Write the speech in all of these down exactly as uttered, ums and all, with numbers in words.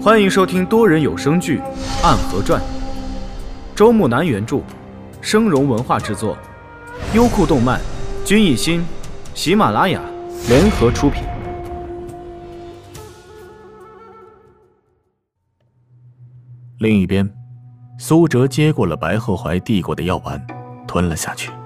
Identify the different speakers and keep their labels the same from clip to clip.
Speaker 1: 欢迎收听多人有声剧《暗河传》，周木南原著，生荣文化制作，优酷动漫、君艺心、喜马拉雅联合出品。
Speaker 2: 另一边，苏哲接过了白鹤怀递过的药丸，吞了下去。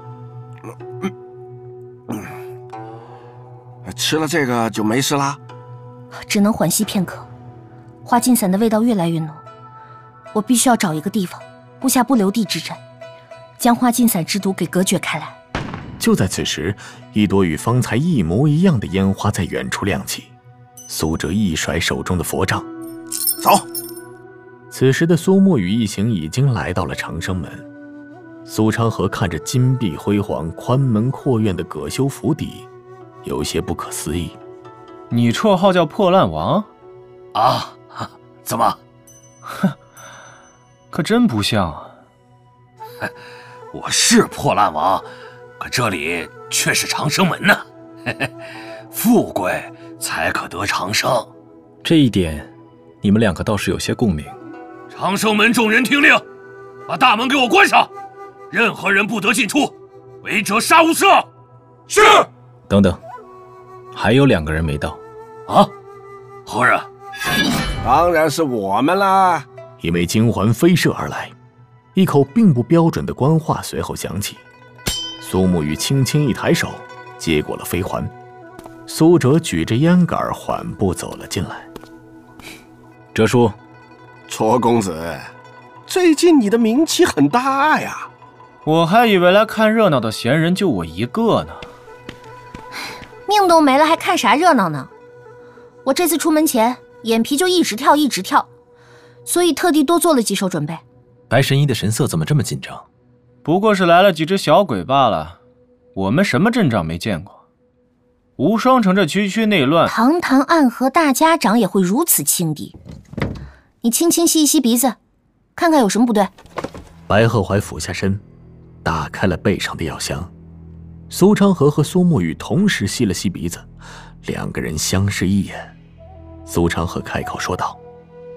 Speaker 3: 吃了这个就没事啦？
Speaker 4: 只能缓息片刻。花尽散的味道越来越浓，我必须要找一个地方布下不留地之阵，将花尽散之毒给隔绝开来。
Speaker 2: 就在此时，一朵与方才一模一样的烟花在远处亮起。苏哲一甩手中的佛杖，
Speaker 3: 走。
Speaker 2: 此时的苏沐雨一行已经来到了长生门。苏昌河看着金碧辉煌、宽门阔院的葛修府邸，有些不可思议。
Speaker 1: 你绰号叫破烂王？
Speaker 5: 啊，怎么？
Speaker 1: 哼，可真不像啊。
Speaker 5: 我是破烂王，可这里却是长生门呢。富贵才可得长生，
Speaker 6: 这一点你们两个倒是有些共鸣。
Speaker 5: 长生门众人听令，把大门给我关上，任何人不得进出，违者杀无赦。
Speaker 3: 是。
Speaker 6: 等等，还有两个人没到。
Speaker 5: 啊？何人？
Speaker 3: 当然是我们啦！
Speaker 2: 一枚金环飞射而来，一口并不标准的官话随后响起。苏沐雨轻轻一抬手，接过了飞环。苏哲举着烟杆缓步走了进来。
Speaker 6: 哲叔，
Speaker 3: 卓公子，最近你的名气很大呀。
Speaker 1: 我还以为来看热闹的闲人就我一个呢。
Speaker 4: 命都没了还看啥热闹呢？我这次出门前眼皮就一直跳一直跳，所以特地多做了几手准备。
Speaker 6: 白神医的神色怎么这么紧张？
Speaker 1: 不过是来了几只小鬼罢了，我们什么阵仗没见过。无双城这区区内乱，
Speaker 4: 堂堂暗河大家长也会如此轻敌？你轻轻吸一吸鼻子，看看有什么不对。
Speaker 2: 白鹤怀俯下身，打开了背上的药箱。苏昌河和苏沐雨同时吸了吸鼻子，两个人相视一眼。苏昌河开口说道：“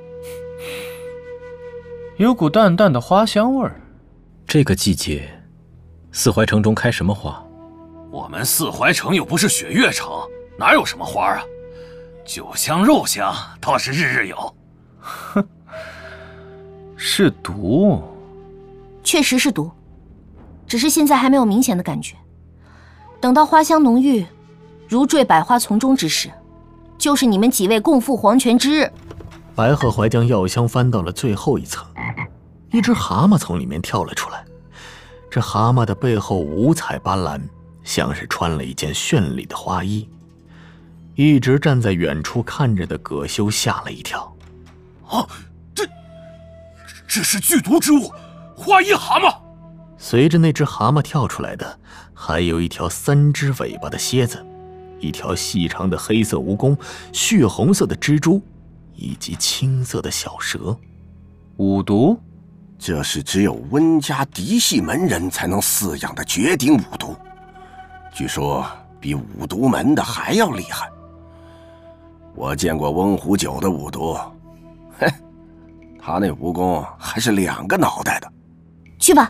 Speaker 1: 有股淡淡的花香味儿。
Speaker 6: 这个季节，四怀城中开什么花？
Speaker 5: 我们四怀城又不是雪月城，哪有什么花啊？酒香肉香倒是日日有。”
Speaker 1: 哼，是毒。
Speaker 4: 确实是毒，只是现在还没有明显的感觉。等到花香浓郁，如坠百花丛中之时，就是你们几位共赴黄泉之日。
Speaker 2: 白鹤怀将药箱翻到了最后一层，一只蛤蟆从里面跳了出来。这蛤蟆的背后五彩斑斓，像是穿了一件绚丽的花衣。一直站在远处看着的葛修吓了一跳。
Speaker 5: 啊，这这是剧毒之物，花衣蛤蟆。
Speaker 2: 随着那只蛤蟆跳出来的，还有一条三只尾巴的蝎子，一条细长的黑色蜈蚣，血红色的蜘蛛，以及青色的小蛇。
Speaker 1: 五毒？
Speaker 3: 这是只有温家嫡系门人才能饲养的绝顶五毒，据说比五毒门的还要厉害。我见过温壶酒的五毒，嘿，他那蜈蚣还是两个脑袋的。
Speaker 4: 去吧。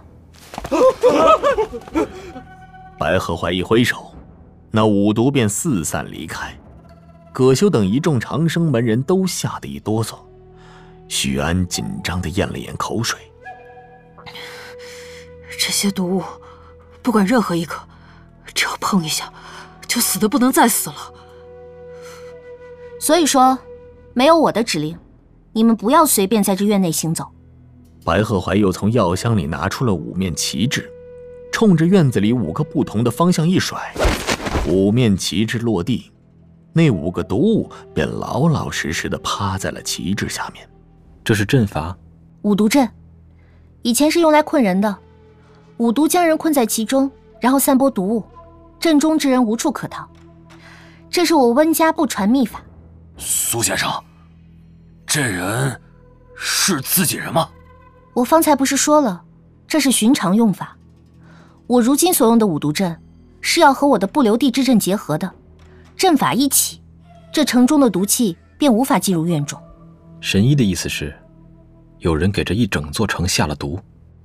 Speaker 2: 白鹤怀一挥手，那五毒便四散离开。葛修等一众长生门人都吓得一哆嗦，许安紧张地咽了咽口水。
Speaker 7: 这些毒物，不管任何一个，只要碰一下，就死得不能再死了。
Speaker 4: 所以说，没有我的指令，你们不要随便在这院内行走。
Speaker 2: 白鹤怀又从药箱里拿出了五面旗帜，冲着院子里五个不同的方向一甩，五面旗帜落地，那五个毒物便老老实实地趴在了旗帜下面。
Speaker 6: 这是阵法？
Speaker 4: 五毒阵，以前是用来困人的，五毒将人困在其中，然后散播毒物，阵中之人无处可逃。这是我温家不传秘法。
Speaker 5: 苏先生，这人是自己人吗？
Speaker 4: 我方才不是说了，这是寻常用法。我如今所用的五毒阵，是要和我的不留地之阵结合的。阵法一起，这城中的毒气便无法进入院中。
Speaker 6: 神医的意思是，有人给这一整座城下了毒。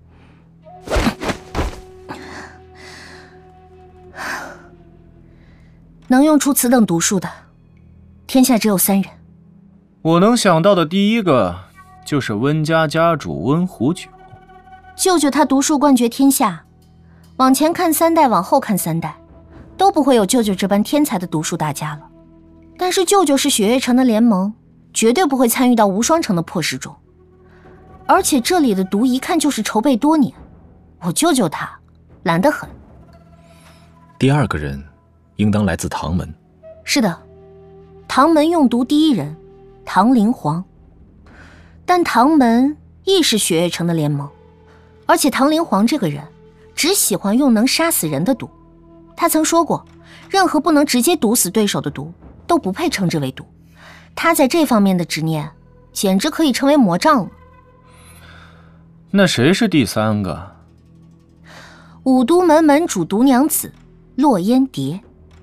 Speaker 4: 能用出此等毒术的，天下只有三人。
Speaker 1: 我能想到的第一个就是温家家主温壶九。
Speaker 4: 舅舅他毒术冠绝天下，往前看三代，往后看三代，都不会有舅舅这般天才的毒术大家了。但是舅舅是雪月城的联盟，绝对不会参与到无双城的破事中。而且这里的毒一看就是筹备多年，我舅舅他懒得很。
Speaker 6: 第二个人应当来自唐门。
Speaker 4: 是的，唐门用毒第一人唐灵皇。但唐门亦是雪月城的联盟，而且唐灵皇这个人只喜欢用能杀死人的毒。他曾说过，任何不能直接毒死对手的毒都不配称之为毒。他在这方面的执念简直可以成为魔杖了。
Speaker 1: 那谁是第三个？
Speaker 4: 五都门门主毒娘子落烟蝶。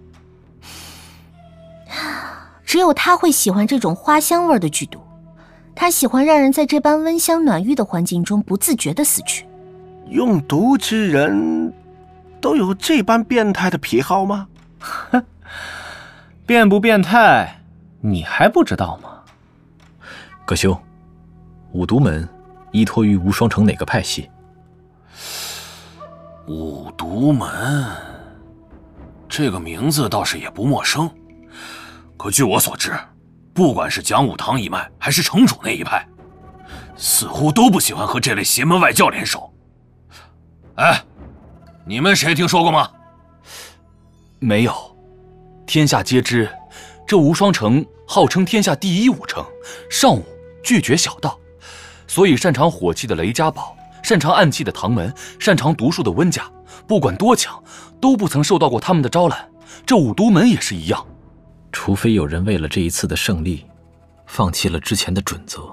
Speaker 4: 只有他会喜欢这种花香味的剧毒，他喜欢让人在这般温香暖玉的环境中不自觉地死去。
Speaker 3: 用毒之人都有这般变态的癖好吗？
Speaker 1: 变不变态你还不知道吗？
Speaker 6: 葛兄，五毒门依托于无双城哪个派系？
Speaker 5: 五毒门这个名字倒是也不陌生，可据我所知，不管是讲武堂一脉还是城主那一派，似乎都不喜欢和这类邪门外教联手。哎，你们谁听说过吗？
Speaker 8: 没有，天下皆知，这无双城号称天下第一武城，尚武拒绝小道，所以擅长火器的雷家堡，擅长暗器的唐门，擅长毒术的温家，不管多强，都不曾受到过他们的招揽。这五都门也是一样。
Speaker 6: 除非有人为了这一次的胜利，放弃了之前的准则。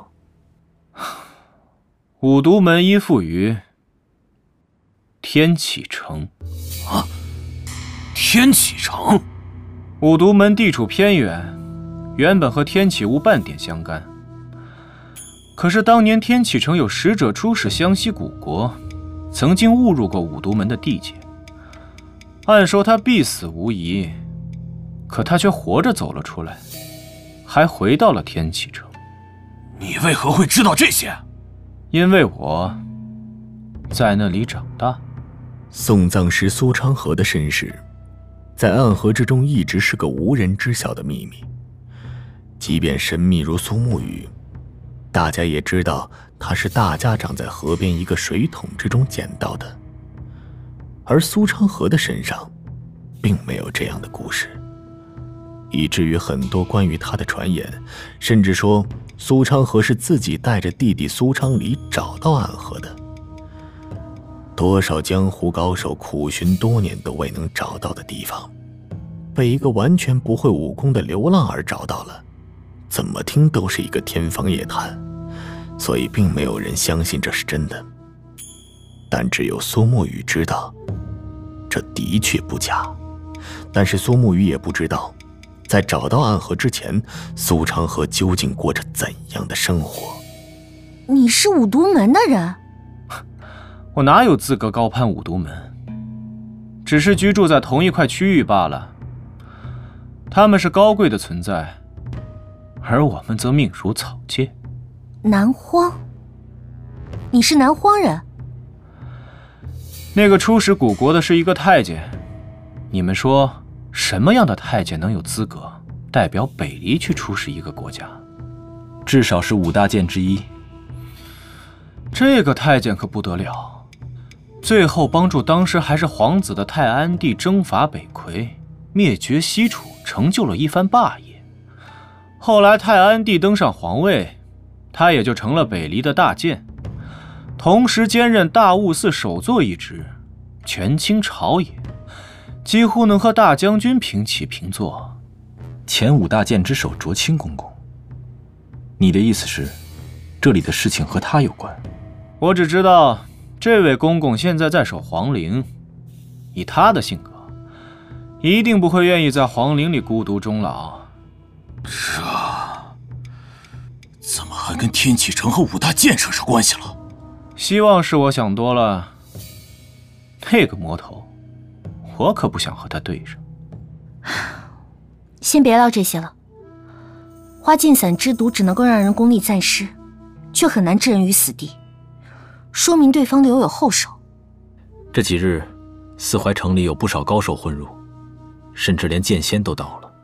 Speaker 1: 五都门依附于天启城。
Speaker 5: 啊，天启城？
Speaker 1: 五都门地处偏远，原本和天启无半点相干。可是当年天启城有使者出使湘西古国，曾经误入过五都门的地界。按说他必死无疑，可他却活着走了出来，还回到了天启城。
Speaker 5: 你为何会知道这些？
Speaker 1: 因为我在那里长大。
Speaker 2: 送葬师苏昌河的身世，在暗河之中一直是个无人知晓的秘密。即便神秘如苏沐雨，大家也知道他是大家长在河边一个水桶之中捡到的。而苏昌河的身上并没有这样的故事，以至于很多关于他的传言，甚至说苏昌河是自己带着弟弟苏昌黎找到暗河的。多少江湖高手苦寻多年都未能找到的地方，被一个完全不会武功的流浪儿找到了，怎么听都是一个天方夜谭，所以并没有人相信这是真的。但只有苏沐雨知道，这的确不假。但是苏沐雨也不知道，在找到暗河之前，苏昌河究竟过着怎样的生活。
Speaker 4: 你是五都门的人？
Speaker 1: 我哪有资格高攀五都门？只是居住在同一块区域罢了。他们是高贵的存在，而我们则命如草芥。
Speaker 4: 南荒？你是南荒人？
Speaker 1: 那个出使古国的是一个太监。你们说，什么样的太监能有资格代表北离去出使一个国家？
Speaker 8: 至少是五大剑之一。
Speaker 1: 这个太监可不得了。最后帮助当时还是皇子的太安帝征伐北魁，灭绝西楚，成就了一番霸业。后来太安帝登上皇位，他也就成了北离的大剑，同时兼任大悟寺首座一职，权倾朝野，几乎能和大将军平起平坐。
Speaker 8: 前五大剑之首卓清公公，你的意思是，这里的事情和他有关？
Speaker 1: 我只知道这位公公现在在守皇陵，以他的性格，一定不会愿意在皇陵里孤独终老。
Speaker 5: 这怎么和
Speaker 8: 然跟天启城和五大建设上关系了。
Speaker 1: 希望是我想多了。那个魔头，我可不想和他对上。
Speaker 4: 先别聊这些了。花尽散之毒只能够让人功力暂失，却很难置人于死地，说明对方留有后手。
Speaker 6: 这几日，四怀城里有不少高手混入，甚至连剑仙都到了。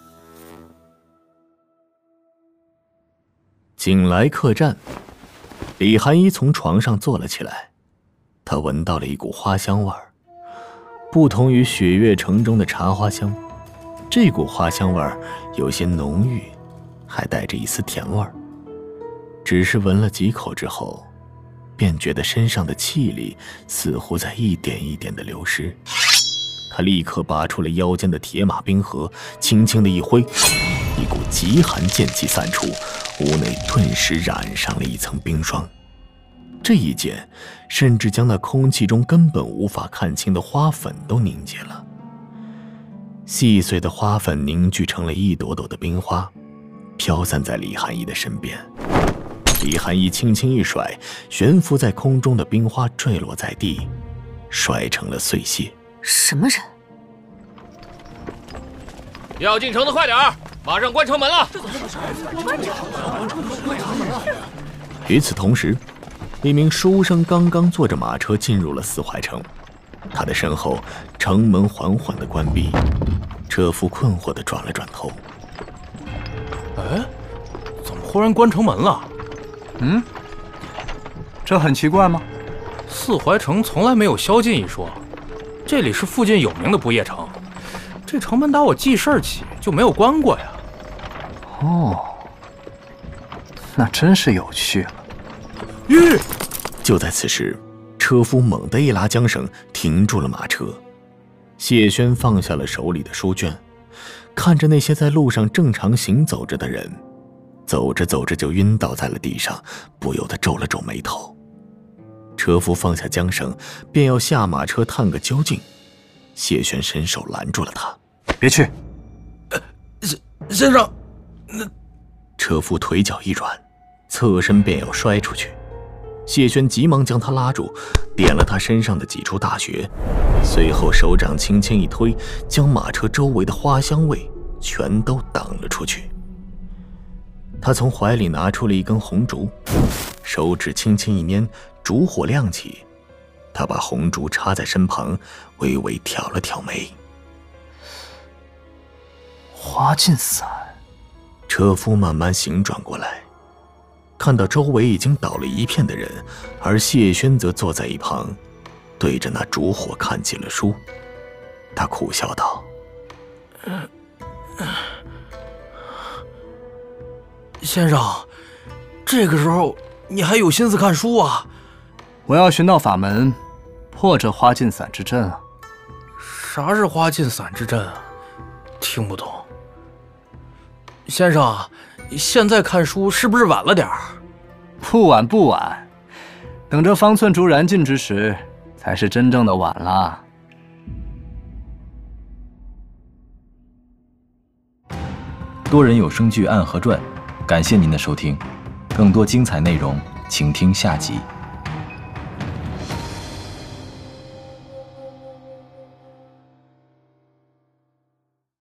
Speaker 2: 景来客栈，李寒衣从床上坐了起来，他闻到了一股花香味儿，不同于雪月城中的茶花香，这股花香味儿有些浓郁，还带着一丝甜味儿。只是闻了几口之后，便觉得身上的气力似乎在一点一点的流失。他立刻拔出了腰间的铁马冰盒，轻轻的一挥，一股极寒剑气散出，屋内顿时染上了一层冰霜。这一剑甚至将那空气中根本无法看清的花粉都凝结了。细碎的花粉凝聚成了一朵朵的冰花，飘散在李寒衣的身边。李寒衣轻轻一甩，悬浮在空中的冰花坠落在地，摔成了碎屑。
Speaker 7: 什么人？
Speaker 8: 要进城的快点儿，马上关城门了。
Speaker 2: 与此同时，一名书生刚刚坐着马车进入了四怀城，他的身后城门缓缓地关闭。车夫困惑地转了转头。
Speaker 8: 哎，怎么忽然关城门了？
Speaker 9: 嗯，这很奇怪吗？
Speaker 8: 四怀城从来没有宵禁一说，这里是附近有名的不夜城，这城门打我记事儿起就没有关过呀。
Speaker 9: 哦，那真是有趣了。
Speaker 2: 吁！就在此时，车夫猛地一拉缰绳，停住了马车。谢轩放下了手里的书卷，看着那些在路上正常行走着的人，走着走着就晕倒在了地上，不由得皱了皱眉头。车夫放下缰绳，便要下马车探个究竟。谢轩伸手拦住了他：“
Speaker 9: 别去！”
Speaker 8: 先先生，
Speaker 2: 那车夫腿脚一软，侧身便要摔出去。谢轩急忙将他拉住，点了他身上的几处大穴，随后手掌轻轻一推，将马车周围的花香味全都挡了出去。他从怀里拿出了一根红烛，手指轻轻一捻，烛火亮起。他把红烛插在身旁，微微挑了挑眉。
Speaker 9: 花尽散。
Speaker 2: 车夫慢慢行转过来，看到周围已经倒了一片的人，而谢轩则坐在一旁，对着那烛火看起了书。他苦笑道：“
Speaker 8: 先生，这个时候你还有心思看书啊？
Speaker 9: 我要寻到法门，破这花尽散之阵啊！”
Speaker 8: 啥是花尽散之阵啊？听不懂。先生，现在看书是不是晚了点儿？
Speaker 9: 不晚不晚，等这方寸竹燃尽之时，才是真正的晚了。
Speaker 6: 多人有声剧《暗河传》，感谢您的收听，更多精彩内容，请听下集。